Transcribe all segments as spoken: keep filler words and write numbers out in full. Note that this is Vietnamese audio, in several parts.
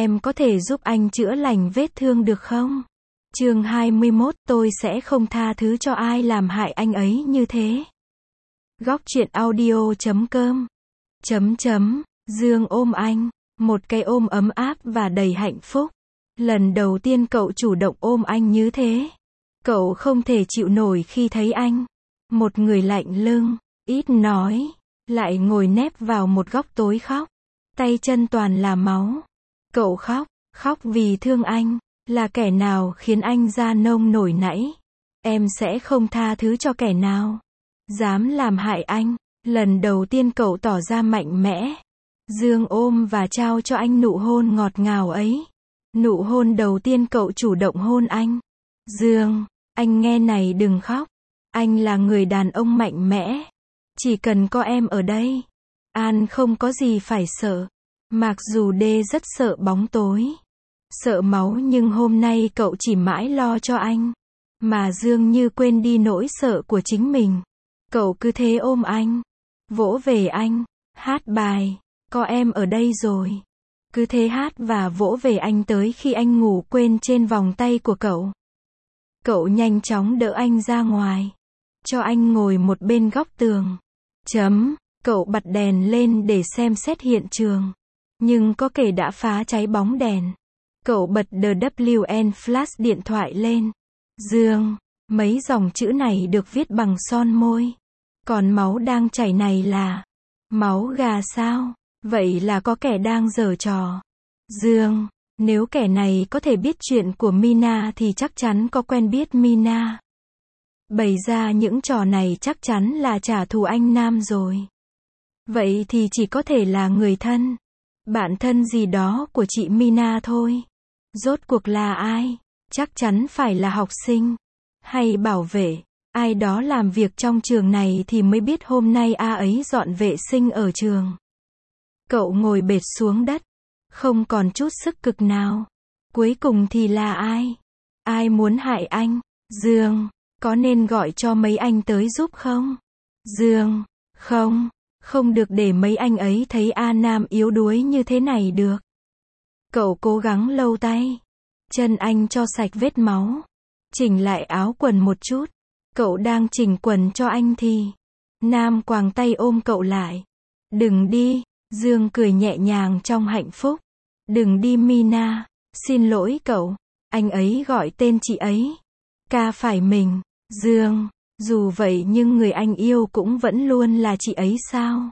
em có thể giúp anh chữa lành vết thương được không? Chương hai mươi mốt, tôi sẽ không tha thứ cho ai làm hại anh ấy như thế. Góc truyện audio chấm com chấm chấm Dương ôm anh, một cái ôm ấm áp và đầy hạnh phúc. Lần đầu tiên cậu chủ động ôm anh như thế. Cậu không thể chịu nổi khi thấy anh, một người lạnh lưng, ít nói, lại ngồi nép vào một góc tối khóc. Tay chân toàn là máu. Cậu khóc, khóc vì thương anh. Là kẻ nào khiến anh ra nông nổi nãy? Em sẽ không tha thứ cho kẻ nào dám làm hại anh. Lần đầu tiên cậu tỏ ra mạnh mẽ. Dương ôm và trao cho anh nụ hôn ngọt ngào ấy. Nụ hôn đầu tiên cậu chủ động hôn anh. Dương, anh nghe này, đừng khóc. Anh là người đàn ông mạnh mẽ. Chỉ cần có em ở đây, An không có gì phải sợ. Mặc dù Đê rất sợ bóng tối, sợ máu, nhưng hôm nay cậu chỉ mãi lo cho anh. Mà Dương như quên đi nỗi sợ của chính mình. Cậu cứ thế ôm anh, vỗ về anh, hát bài, có em ở đây rồi. Cứ thế hát và vỗ về anh tới khi anh ngủ quên trên vòng tay của cậu. Cậu nhanh chóng đỡ anh ra ngoài, cho anh ngồi một bên góc tường. Chấm, cậu bật đèn lên để xem xét hiện trường. Nhưng có kẻ đã phá cháy bóng đèn. Cậu bật đê vê en flash điện thoại lên. Dương, mấy dòng chữ này được viết bằng son môi. Còn máu đang chảy này là máu gà sao? Vậy là có kẻ đang giở trò. Dương, nếu kẻ này có thể biết chuyện của Mina thì chắc chắn có quen biết Mina. Bày ra những trò này chắc chắn là trả thù anh Nam rồi. Vậy thì chỉ có thể là người thân, bạn thân gì đó của chị Mina thôi. Rốt cuộc là ai? Chắc chắn phải là học sinh, hay bảo vệ, ai đó làm việc trong trường này thì mới biết hôm nay A ấy dọn vệ sinh ở trường. Cậu ngồi bệt xuống đất, không còn chút sức cực nào. Cuối cùng thì là ai? Ai muốn hại anh? Dương, có nên gọi cho mấy anh tới giúp không? Dương, không, không được để mấy anh ấy thấy A Nam yếu đuối như thế này được. Cậu cố gắng lau tay chân anh cho sạch vết máu, chỉnh lại áo quần một chút. Cậu đang chỉnh quần cho anh thì Nam quàng tay ôm cậu lại. Đừng đi. Dương cười nhẹ nhàng trong hạnh phúc. Đừng đi Mina, xin lỗi cậu. Anh ấy gọi tên chị ấy, ca phải mình. Dương, dù vậy nhưng người anh yêu cũng vẫn luôn là chị ấy sao?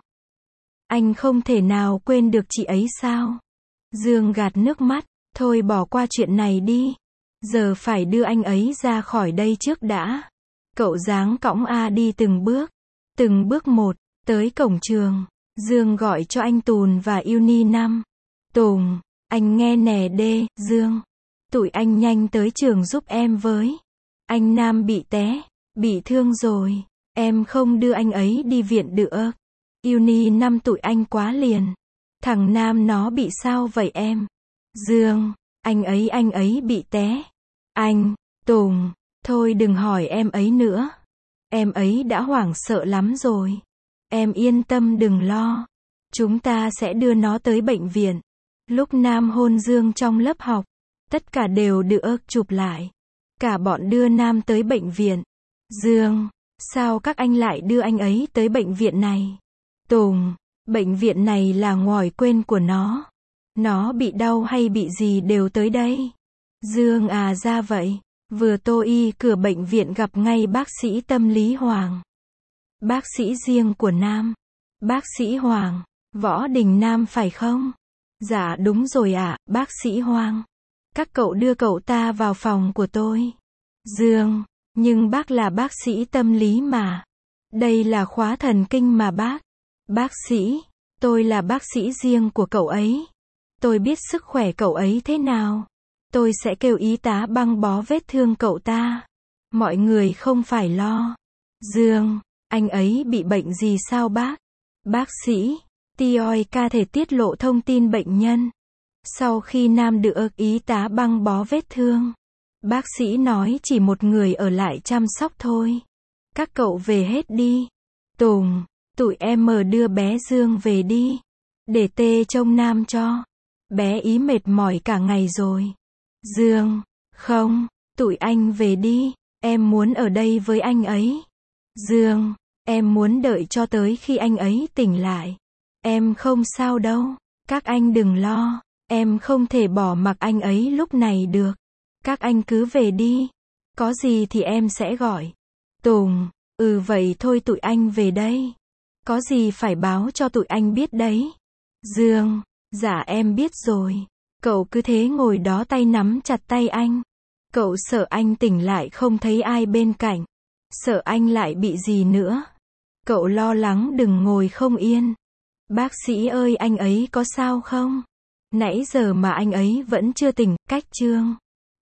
Anh không thể nào quên được chị ấy sao? Dương gạt nước mắt, thôi bỏ qua chuyện này đi. Giờ phải đưa anh ấy ra khỏi đây trước đã. Cậu dáng cõng A đi từng bước, từng bước một, tới cổng trường. Dương gọi cho anh Tùn và Uni Năm. Tùng, anh nghe nè Đê, Dương. Tụi anh nhanh tới trường giúp em với. Anh Nam bị té, bị thương rồi. Em không đưa anh ấy đi viện được. Uni Năm tụi anh quá liền. Thằng Nam nó bị sao vậy em? Dương, anh ấy anh ấy bị té. Anh, Tùng, thôi đừng hỏi em ấy nữa. Em ấy đã hoảng sợ lắm rồi. Em yên tâm đừng lo. Chúng ta sẽ đưa nó tới bệnh viện. Lúc Nam hôn Dương trong lớp học, tất cả đều được chụp lại. Cả bọn đưa Nam tới bệnh viện. Dương, sao các anh lại đưa anh ấy tới bệnh viện này? Tùng, bệnh viện này là ngòi quên của nó. Nó bị đau hay bị gì đều tới đây. Dương à ra vậy. Vừa tô y cửa bệnh viện gặp ngay bác sĩ tâm lý Hoàng. Bác sĩ riêng của Nam. Bác sĩ Hoàng, Võ Đình Nam phải không? Dạ đúng rồi ạ, à, bác sĩ Hoàng. Các cậu đưa cậu ta vào phòng của tôi. Dương, nhưng bác là bác sĩ tâm lý mà. Đây là khóa thần kinh mà bác. Bác sĩ, tôi là bác sĩ riêng của cậu ấy. Tôi biết sức khỏe cậu ấy thế nào. Tôi sẽ kêu y tá băng bó vết thương cậu ta. Mọi người không phải lo. Dương, anh ấy bị bệnh gì sao bác? Bác sĩ, Tioi ca thể tiết lộ thông tin bệnh nhân. Sau khi Nam được y tá băng bó vết thương, bác sĩ nói chỉ một người ở lại chăm sóc thôi. Các cậu về hết đi. Tùng, tụi em mở đưa bé Dương về đi. Để Tê trông Nam cho. Bé ý mệt mỏi cả ngày rồi. Dương, không, tụi anh về đi, em muốn ở đây với anh ấy. Dương, em muốn đợi cho tới khi anh ấy tỉnh lại. Em không sao đâu, các anh đừng lo, em không thể bỏ mặc anh ấy lúc này được. Các anh cứ về đi, có gì thì em sẽ gọi. Tùng, ừ vậy thôi tụi anh về đây. Có gì phải báo cho tụi anh biết đấy. Dương, dạ em biết rồi. Cậu cứ thế ngồi đó tay nắm chặt tay anh. Cậu sợ anh tỉnh lại không thấy ai bên cạnh. Sợ anh lại bị gì nữa. Cậu lo lắng đừng ngồi không yên. Bác sĩ ơi anh ấy có sao không? Nãy giờ mà anh ấy vẫn chưa tỉnh, cách Trương.